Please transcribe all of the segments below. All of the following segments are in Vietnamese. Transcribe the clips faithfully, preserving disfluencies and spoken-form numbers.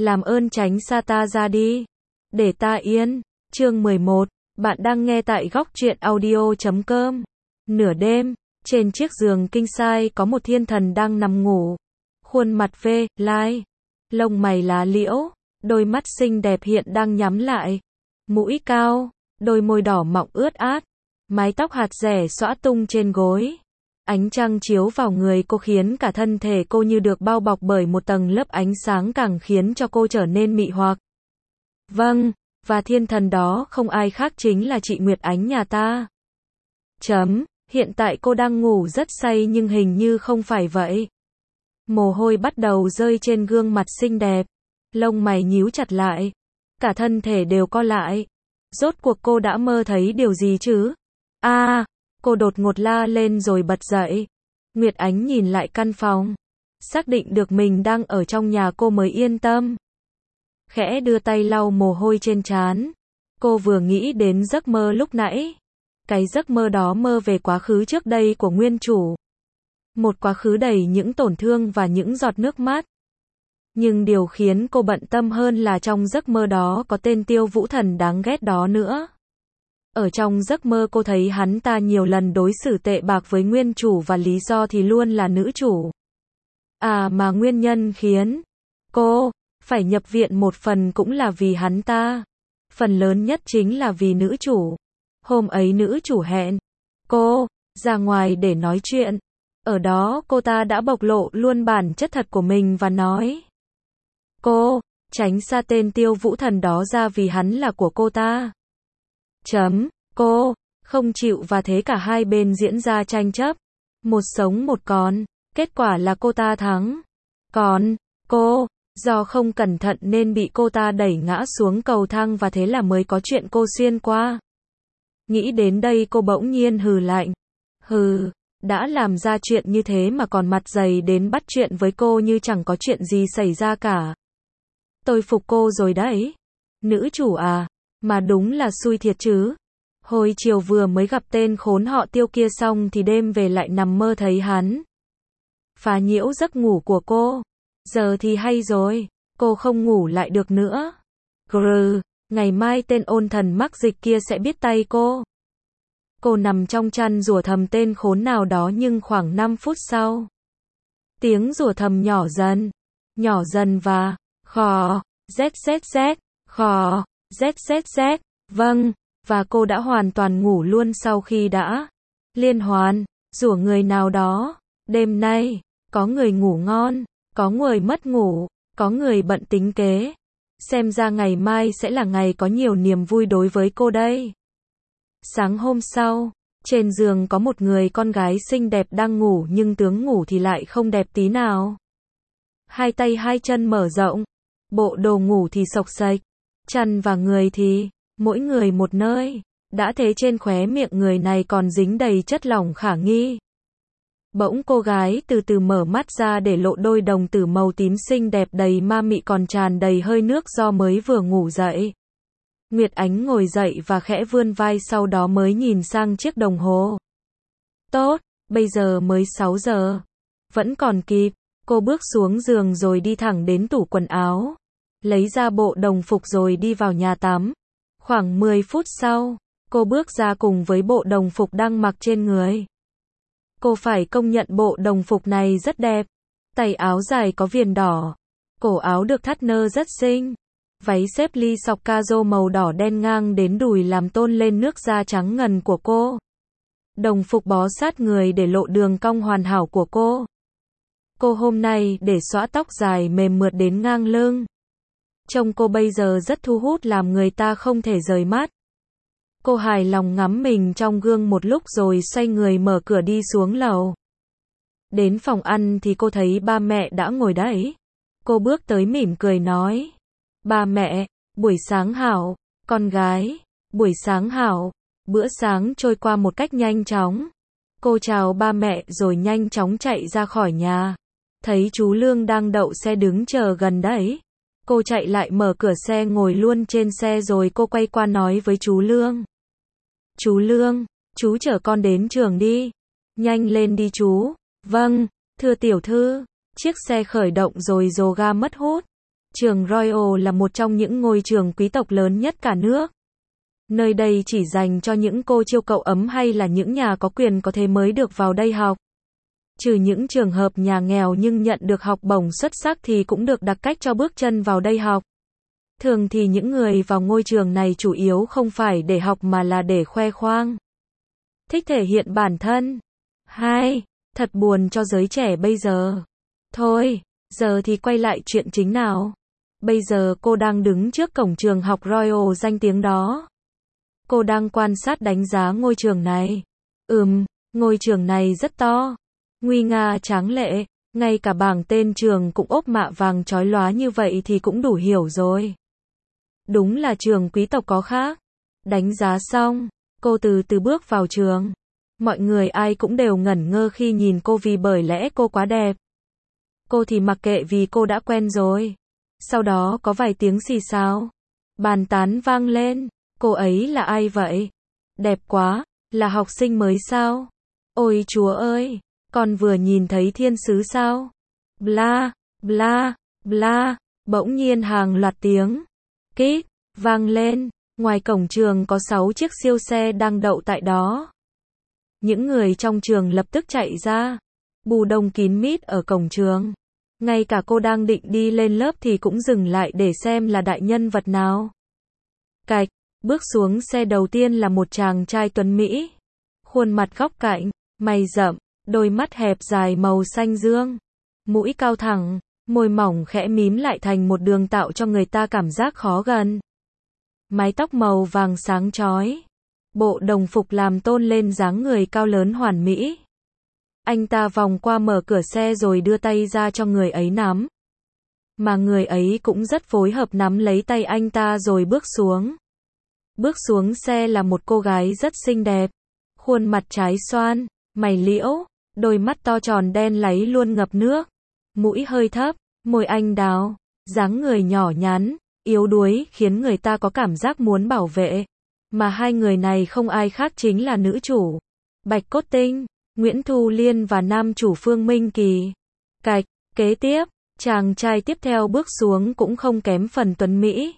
làm ơn tránh xa ta ra đi. Để ta yên. Chương mười một. Bạn đang nghe tại góc truyện audio chấm com. Nửa đêm, trên chiếc giường king size có một thiên thần đang nằm ngủ. Khuôn mặt vê, lai. Lông mày lá liễu. Đôi mắt xinh đẹp hiện đang nhắm lại. Mũi cao. Đôi môi đỏ mọng ướt át. Mái tóc hạt rẻ xõa tung trên gối. Ánh trăng chiếu vào người cô khiến cả thân thể cô như được bao bọc bởi một tầng lớp ánh sáng càng khiến cho cô trở nên mị hoặc. Vâng, và thiên thần đó không ai khác chính là chị Nguyệt Ánh nhà ta. Chấm, hiện tại cô đang ngủ rất say nhưng hình như không phải vậy. Mồ hôi bắt đầu rơi trên gương mặt xinh đẹp. Lông mày nhíu chặt lại. Cả thân thể đều co lại. Rốt cuộc cô đã mơ thấy điều gì chứ? A, à, cô đột ngột la lên rồi bật dậy. Nguyệt Ánh nhìn lại căn phòng. Xác định được mình đang ở trong nhà cô mới yên tâm. Khẽ đưa tay lau mồ hôi trên trán. Cô vừa nghĩ đến giấc mơ lúc nãy. Cái giấc mơ đó mơ về quá khứ trước đây của nguyên chủ. Một quá khứ đầy những tổn thương và những giọt nước mắt. Nhưng điều khiến cô bận tâm hơn là trong giấc mơ đó có tên Tiêu Vũ Thần đáng ghét đó nữa. Ở trong giấc mơ cô thấy hắn ta nhiều lần đối xử tệ bạc với nguyên chủ và lý do thì luôn là nữ chủ. À mà nguyên nhân khiến cô phải nhập viện một phần cũng là vì hắn ta. Phần lớn nhất chính là vì nữ chủ. Hôm ấy nữ chủ hẹn cô ra ngoài để nói chuyện. Ở đó cô ta đã bộc lộ luôn bản chất thật của mình và nói cô tránh xa tên Tiêu Vũ Thần đó ra vì hắn là của cô ta. Chấm, cô không chịu và thế cả hai bên diễn ra tranh chấp. Một sống một còn. Kết quả là cô ta thắng. Còn cô, do không cẩn thận nên bị cô ta đẩy ngã xuống cầu thang và thế là mới có chuyện cô xuyên qua. Nghĩ đến đây cô bỗng nhiên hừ lạnh. Hừ, đã làm ra chuyện như thế mà còn mặt dày đến bắt chuyện với cô như chẳng có chuyện gì xảy ra cả. Tôi phục cô rồi đấy. Nữ chủ à, mà đúng là xui thiệt chứ. Hồi chiều vừa mới gặp tên khốn họ Tiêu kia xong thì đêm về lại nằm mơ thấy hắn. Phá nhiễu giấc ngủ của cô. Giờ thì hay rồi, cô không ngủ lại được nữa. Grrr, ngày mai tên ôn thần mắc dịch kia sẽ biết tay cô. Cô nằm trong chăn rủa thầm tên khốn nào đó nhưng khoảng năm phút sau. Tiếng rủa thầm nhỏ dần, nhỏ dần và khò, zzzz, khò, zzzz, vâng, và cô đã hoàn toàn ngủ luôn sau khi đã liên hoàn, rủa người nào đó. Đêm nay, có người ngủ ngon, có người mất ngủ, có người bận tính kế. Xem ra ngày mai sẽ là ngày có nhiều niềm vui đối với cô đây. Sáng hôm sau, trên giường có một người con gái xinh đẹp đang ngủ nhưng tướng ngủ thì lại không đẹp tí nào. Hai tay hai chân mở rộng, bộ đồ ngủ thì xộc xệch, chân và người thì mỗi người một nơi. Đã thế trên khóe miệng người này còn dính đầy chất lỏng khả nghi. Bỗng cô gái từ từ mở mắt ra để lộ đôi đồng tử màu tím xinh đẹp đầy ma mị còn tràn đầy hơi nước do mới vừa ngủ dậy. Nguyệt Ánh ngồi dậy và khẽ vươn vai sau đó mới nhìn sang chiếc đồng hồ. Tốt, bây giờ mới sáu giờ. Vẫn còn kịp. Cô bước xuống giường rồi đi thẳng đến tủ quần áo. Lấy ra bộ đồng phục rồi đi vào nhà tắm. Khoảng mười phút sau, cô bước ra cùng với bộ đồng phục đang mặc trên người. Cô phải công nhận bộ đồng phục này rất đẹp. Tay áo dài có viền đỏ. Cổ áo được thắt nơ rất xinh. Váy xếp ly sọc caro màu đỏ đen ngang đến đùi làm tôn lên nước da trắng ngần của cô. Đồng phục bó sát người để lộ đường cong hoàn hảo của cô. Cô hôm nay để xõa tóc dài mềm mượt đến ngang lưng. Trông cô bây giờ rất thu hút làm người ta không thể rời mắt. Cô hài lòng ngắm mình trong gương một lúc rồi xoay người mở cửa đi xuống lầu. Đến phòng ăn thì cô thấy ba mẹ đã ngồi đấy. Cô bước tới mỉm cười nói. Ba mẹ, buổi sáng hảo. Con gái, buổi sáng hảo. Bữa sáng trôi qua một cách nhanh chóng. Cô chào ba mẹ rồi nhanh chóng chạy ra khỏi nhà. Thấy chú Lương đang đậu xe đứng chờ gần đấy. Cô chạy lại mở cửa xe ngồi luôn trên xe rồi cô quay qua nói với chú Lương. Chú Lương, chú chở con đến trường đi. Nhanh lên đi chú. Vâng, thưa tiểu thư. Chiếc xe khởi động rồi dồ ga mất hút. Trường Royal là một trong những ngôi trường quý tộc lớn nhất cả nước. Nơi đây chỉ dành cho những cô chiêu cậu ấm hay là những nhà có quyền có thế mới được vào đây học. Trừ những trường hợp nhà nghèo nhưng nhận được học bổng xuất sắc thì cũng được đặc cách cho bước chân vào đây học. Thường thì những người vào ngôi trường này chủ yếu không phải để học mà là để khoe khoang. Thích thể hiện bản thân. hai. Thật buồn cho giới trẻ bây giờ. Thôi, giờ thì quay lại chuyện chính nào. Bây giờ cô đang đứng trước cổng trường học Royal danh tiếng đó. Cô đang quan sát đánh giá ngôi trường này. Ừm, ngôi trường này rất to, nguy nga tráng lệ, ngay cả bảng tên trường cũng ốp mạ vàng chói lóa như vậy thì cũng đủ hiểu rồi. Đúng là trường quý tộc có khác. Đánh giá xong, cô từ từ bước vào trường. Mọi người ai cũng đều ngẩn ngơ khi nhìn cô vì bởi lẽ cô quá đẹp. Cô thì mặc kệ vì cô đã quen rồi. Sau đó có vài tiếng xì xào, bàn tán vang lên. Cô ấy là ai vậy? Đẹp quá, là học sinh mới sao? Ôi chúa ơi, con vừa nhìn thấy thiên sứ sao? Bla, bla, bla, bỗng nhiên hàng loạt tiếng kít vang lên. Ngoài cổng trường có sáu chiếc siêu xe đang đậu tại đó. Những người trong trường lập tức chạy ra, bù đông kín mít ở cổng trường. Ngay cả cô đang định đi lên lớp thì cũng dừng lại để xem là đại nhân vật nào. Cạch, bước xuống xe đầu tiên là một chàng trai tuấn Mỹ. Khuôn mặt góc cạnh, mày rậm, đôi mắt hẹp dài màu xanh dương. Mũi cao thẳng, môi mỏng khẽ mím lại thành một đường tạo cho người ta cảm giác khó gần. Mái tóc màu vàng sáng chói. Bộ đồng phục làm tôn lên dáng người cao lớn hoàn mỹ. Anh ta vòng qua mở cửa xe rồi đưa tay ra cho người ấy nắm. Mà người ấy cũng rất phối hợp nắm lấy tay anh ta rồi bước xuống. Bước xuống xe là một cô gái rất xinh đẹp. Khuôn mặt trái xoan, mày liễu, đôi mắt to tròn đen láy luôn ngập nước. Mũi hơi thấp, môi anh đào, dáng người nhỏ nhắn, yếu đuối khiến người ta có cảm giác muốn bảo vệ. Mà hai người này không ai khác chính là nữ chủ Bạch Cốt Tinh, Nguyễn Thu Liên và nam chủ Phương Minh Kỳ. Cạch, kế tiếp, chàng trai tiếp theo bước xuống cũng không kém phần tuấn Mỹ.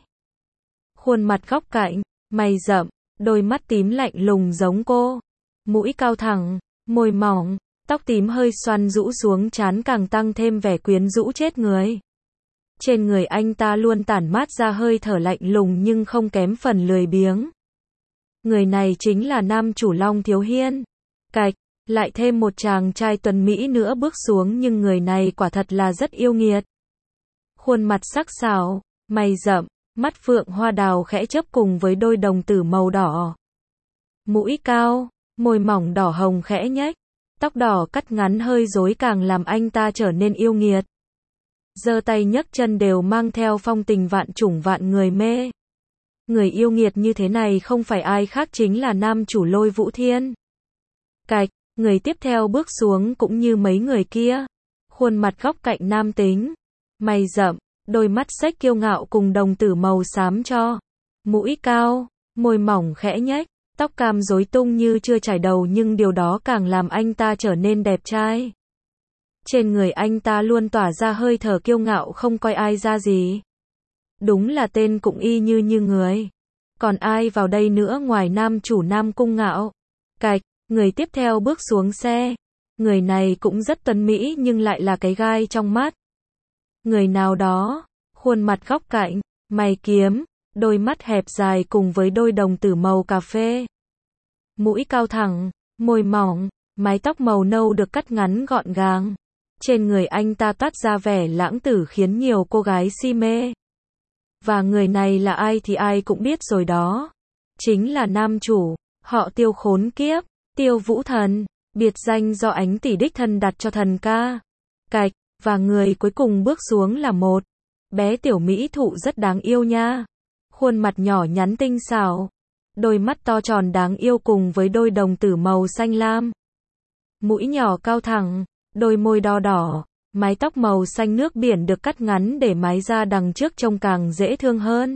Khuôn mặt góc cạnh, mày rậm, đôi mắt tím lạnh lùng giống cô. Mũi cao thẳng, môi mỏng, tóc tím hơi xoăn rũ xuống trán càng tăng thêm vẻ quyến rũ chết người. Trên người anh ta luôn tản mát ra hơi thở lạnh lùng nhưng không kém phần lười biếng. Người này chính là nam chủ Long Thiếu Hiên. Cạch, lại thêm một chàng trai tuấn Mỹ nữa bước xuống nhưng người này quả thật là rất yêu nghiệt. Khuôn mặt sắc sảo, mày rậm, mắt phượng hoa đào khẽ chớp cùng với đôi đồng tử màu đỏ. Mũi cao, môi mỏng đỏ hồng khẽ nhếch, tóc đỏ cắt ngắn hơi rối càng làm anh ta trở nên yêu nghiệt. Giơ tay nhấc chân đều mang theo phong tình vạn chủng vạn người mê. Người yêu nghiệt như thế này không phải ai khác chính là nam chủ Lôi Vũ Thiên. Cạch, người tiếp theo bước xuống cũng như mấy người kia. Khuôn mặt góc cạnh nam tính, mày rậm, đôi mắt xếch kiêu ngạo cùng đồng tử màu xám cho. Mũi cao, môi mỏng khẽ nhếch, tóc cam rối tung như chưa chải đầu nhưng điều đó càng làm anh ta trở nên đẹp trai. Trên người anh ta luôn tỏa ra hơi thở kiêu ngạo không coi ai ra gì. Đúng là tên cũng y như như người. Còn ai vào đây nữa ngoài nam chủ Nam Cung Ngạo? Cạch, người tiếp theo bước xuống xe. Người này cũng rất tuấn Mỹ nhưng lại là cái gai trong mắt. Người nào đó, khuôn mặt góc cạnh, mày kiếm, đôi mắt hẹp dài cùng với đôi đồng tử màu cà phê. Mũi cao thẳng, môi mỏng, mái tóc màu nâu được cắt ngắn gọn gàng. Trên người anh ta toát ra vẻ lãng tử khiến nhiều cô gái si mê. Và người này là ai thì ai cũng biết rồi đó. Chính là nam chủ, họ Tiêu khốn kiếp, Tiêu Vũ Thần, biệt danh do Ánh Tỷ đích thân đặt cho thần ca. Cạch, và người cuối cùng bước xuống là một bé tiểu mỹ thụ rất đáng yêu nha. Khuôn mặt nhỏ nhắn tinh xảo, đôi mắt to tròn đáng yêu cùng với đôi đồng tử màu xanh lam. Mũi nhỏ cao thẳng, đôi môi đo đỏ, mái tóc màu xanh nước biển được cắt ngắn để mái ra đằng trước trông càng dễ thương hơn.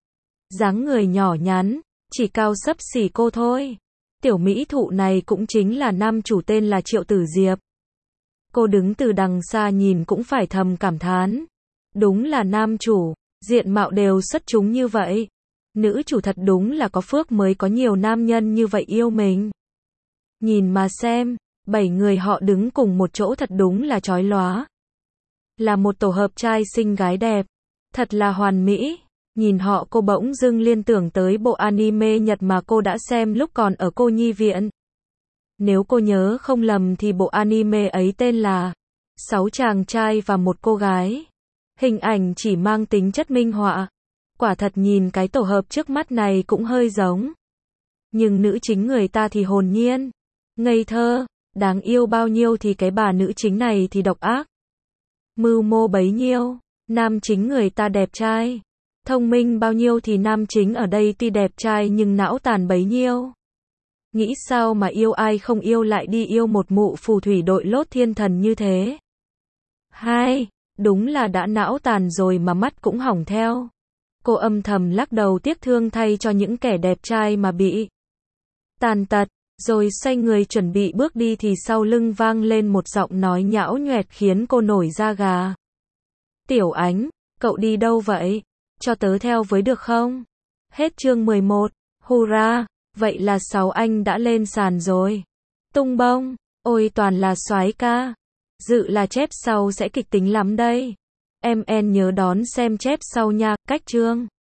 Dáng người nhỏ nhắn, chỉ cao xấp xỉ cô thôi. Tiểu mỹ thụ này cũng chính là nam chủ tên là Triệu Tử Diệp. Cô đứng từ đằng xa nhìn cũng phải thầm cảm thán. Đúng là nam chủ, diện mạo đều xuất chúng như vậy. Nữ chủ thật đúng là có phước mới có nhiều nam nhân như vậy yêu mình. Nhìn mà xem, bảy người họ đứng cùng một chỗ thật đúng là chói lóa. Là một tổ hợp trai xinh gái đẹp. Thật là hoàn mỹ. Nhìn họ cô bỗng dưng liên tưởng tới bộ anime Nhật mà cô đã xem lúc còn ở cô nhi viện. Nếu cô nhớ không lầm thì bộ anime ấy tên là Sáu chàng trai và một cô gái. Hình ảnh chỉ mang tính chất minh họa. Quả thật nhìn cái tổ hợp trước mắt này cũng hơi giống. Nhưng nữ chính người ta thì hồn nhiên, ngây thơ, đáng yêu bao nhiêu thì cái bà nữ chính này thì độc ác. Mưu mô bấy nhiêu, nam chính người ta đẹp trai. Thông minh bao nhiêu thì nam chính ở đây tuy đẹp trai nhưng não tàn bấy nhiêu. Nghĩ sao mà yêu ai không yêu lại đi yêu một mụ phù thủy đội lốt thiên thần như thế. Hai, đúng là đã não tàn rồi mà mắt cũng hỏng theo. Cô âm thầm lắc đầu tiếc thương thay cho những kẻ đẹp trai mà bị tàn tật, rồi xoay người chuẩn bị bước đi thì sau lưng vang lên một giọng nói nhão nhoẹt khiến cô nổi da gà. Tiểu Ánh, cậu đi đâu vậy? Cho tớ theo với được không? Hết chương mười một, hurra, vậy là sáu anh đã lên sàn rồi. Tung bông, ôi toàn là soái ca. Dự là chép sau sẽ kịch tính lắm đây. Em en nhớ đón xem chép sau nha, cách chương.